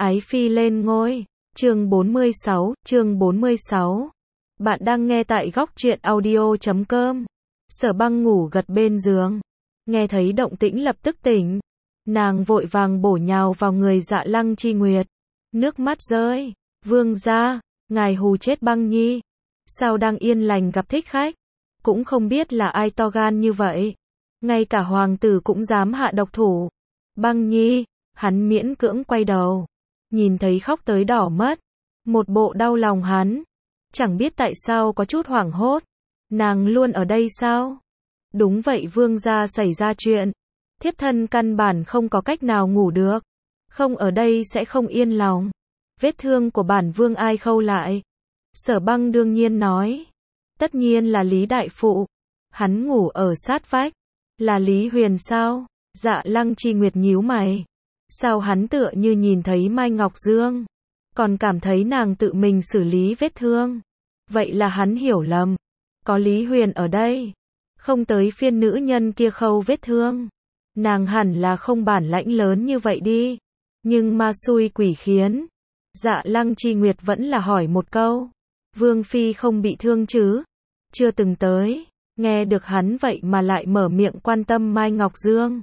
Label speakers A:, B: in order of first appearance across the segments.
A: Ái phi lên ngôi. Chương 46. Bạn đang nghe tại góc truyện audio.com. Sở Băng ngủ gật bên giường, nghe thấy động tĩnh lập tức tỉnh. Nàng vội vàng bổ nhào vào người Dạ Lăng Chi Nguyệt, nước mắt rơi. Vương gia, ngài hù chết Băng Nhi. Sao đang yên lành gặp thích khách, cũng không biết là ai to gan như vậy, ngay cả hoàng tử cũng dám hạ độc thủ. Băng Nhi, hắn miễn cưỡng quay đầu, nhìn thấy khóc tới đỏ mắt, một bộ đau lòng hắn, chẳng biết tại sao có chút hoảng hốt. Nàng luôn ở đây sao? Đúng vậy vương gia, xảy ra chuyện, thiếp thân căn bản không có cách nào ngủ được, không ở đây sẽ không yên lòng. Vết thương của bản vương ai khâu lại? Sở Băng đương nhiên nói, tất nhiên là Lý đại phụ, hắn ngủ ở sát vách. Là Lý Huyền sao? Dạ Lăng Chi Nguyệt nhíu mày, sao hắn tựa như nhìn thấy Mai Ngọc Dương, còn cảm thấy nàng tự mình xử lý vết thương. Vậy là hắn hiểu lầm, có Lý Huyền ở đây, không tới phiên nữ nhân kia khâu vết thương. Nàng hẳn là không bản lãnh lớn như vậy đi, nhưng ma xui quỷ khiến. Dạ Lăng Chi Nguyệt vẫn là hỏi một câu, Vương phi không bị thương chứ? Chưa từng tới. Nghe được hắn vậy mà lại mở miệng quan tâm Mai Ngọc Dương,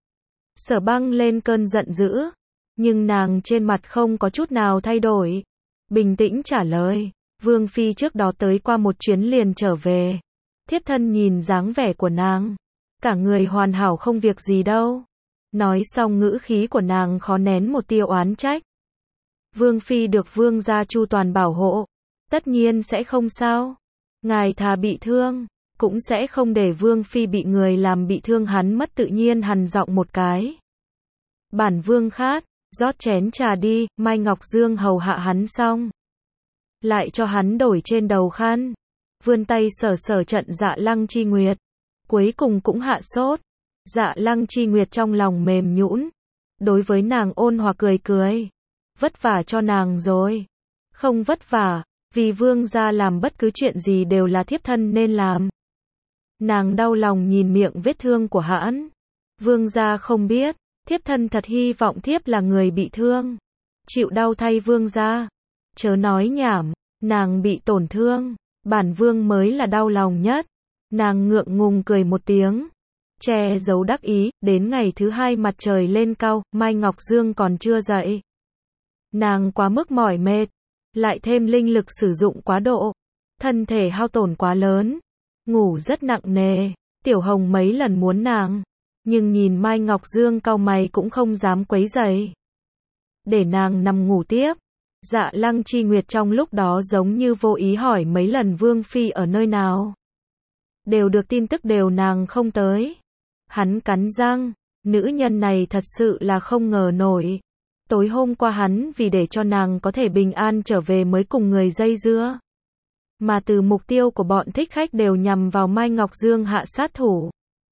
A: Sở Băng lên cơn giận dữ, nhưng nàng trên mặt không có chút nào thay đổi, bình tĩnh trả lời, Vương phi trước đó tới qua một chuyến liền trở về. Thiếp thân nhìn dáng vẻ của nàng, cả người hoàn hảo không việc gì đâu. Nói xong ngữ khí của nàng khó nén một tia oán trách. Vương phi được vương gia chu toàn bảo hộ, tất nhiên sẽ không sao. Ngài thà bị thương, cũng sẽ không để vương phi bị người làm bị thương. Hắn mất tự nhiên hằn giọng một cái. Bản vương khát, rót chén trà đi. Mai Ngọc Dương hầu hạ hắn xong, lại cho hắn đổi trên đầu khăn, vươn tay sờ sờ trận Dạ Lăng Chi Nguyệt, cuối cùng cũng hạ sốt. Dạ Lăng Chi Nguyệt trong lòng mềm nhũn, đối với nàng ôn hòa cười cười. Vất vả cho nàng rồi. Không vất vả, vì vương gia làm bất cứ chuyện gì đều là thiếp thân nên làm. Nàng đau lòng nhìn miệng vết thương của hắn. Vương gia không biết, thiếp thân thật hy vọng thiếp là người bị thương, chịu đau thay vương gia. Chớ nói nhảm, nàng bị tổn thương, bản vương mới là đau lòng nhất. Nàng ngượng ngùng cười một tiếng, che giấu đắc ý. Đến ngày thứ hai mặt trời lên cao, Mai Ngọc Dương còn chưa dậy. Nàng quá mức mỏi mệt, lại thêm linh lực sử dụng quá độ, thân thể hao tổn quá lớn, ngủ rất nặng nề. Tiểu Hồng mấy lần muốn nàng, nhưng nhìn Mai Ngọc Dương cau mày cũng không dám quấy rầy, để nàng nằm ngủ tiếp. Dạ Lăng Chi Nguyệt trong lúc đó giống như vô ý hỏi mấy lần vương phi ở nơi nào, đều được tin tức đều nàng không tới. Hắn cắn răng, nữ nhân này thật sự là không ngờ nổi. Tối hôm qua hắn vì để cho nàng có thể bình an trở về mới cùng người dây dưa, mà từ mục tiêu của bọn thích khách đều nhằm vào Mai Ngọc Dương hạ sát thủ.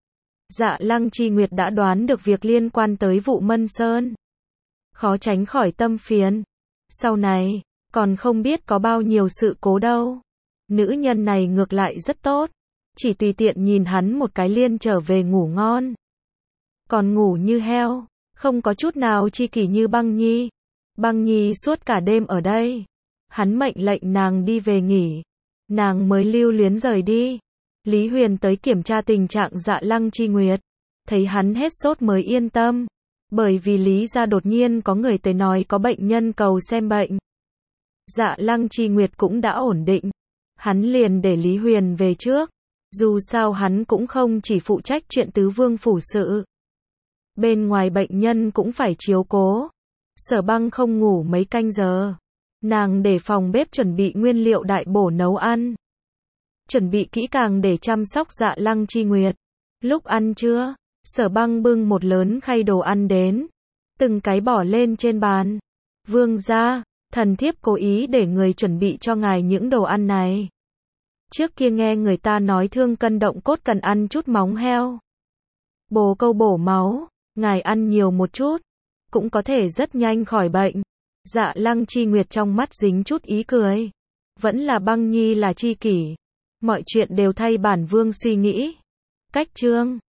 A: Dạ Lăng Chi Nguyệt đã đoán được việc liên quan tới vụ Mân Sơn, khó tránh khỏi tâm phiền. Sau này, còn không biết có bao nhiêu sự cố đâu. Nữ nhân này ngược lại rất tốt, chỉ tùy tiện nhìn hắn một cái liền trở về ngủ ngon. Còn ngủ như heo, không có chút nào chi kỷ như Băng Nhi. Băng Nhi suốt cả đêm ở đây, hắn mệnh lệnh nàng đi về nghỉ, nàng mới lưu luyến rời đi. Lý Huyền tới kiểm tra tình trạng Dạ Lăng Chi Nguyệt, thấy hắn hết sốt mới yên tâm, bởi vì Lý gia đột nhiên có người tới nói có bệnh nhân cầu xem bệnh. Dạ Lăng Chi Nguyệt cũng đã ổn định, hắn liền để Lý Huyền về trước, dù sao hắn cũng không chỉ phụ trách chuyện tứ vương phủ sự, bên ngoài bệnh nhân cũng phải chiếu cố. Sở Băng không ngủ mấy canh giờ, nàng để phòng bếp chuẩn bị nguyên liệu đại bổ nấu ăn, chuẩn bị kỹ càng để chăm sóc Dạ Lăng Chi Nguyệt. Lúc ăn trưa, Sở Băng bưng một lớn khay đồ ăn đến, từng cái bỏ lên trên bàn. Vương gia, thần thiếp cố ý để người chuẩn bị cho ngài những đồ ăn này. Trước kia nghe người ta nói thương cân động cốt cần ăn chút móng heo, bồ câu bổ máu, ngài ăn nhiều một chút, cũng có thể rất nhanh khỏi bệnh. Dạ Lăng Chi Nguyệt trong mắt dính chút ý cười. Vẫn là Băng Nhi là chi kỷ, mọi chuyện đều thay bản vương suy nghĩ. Cách chương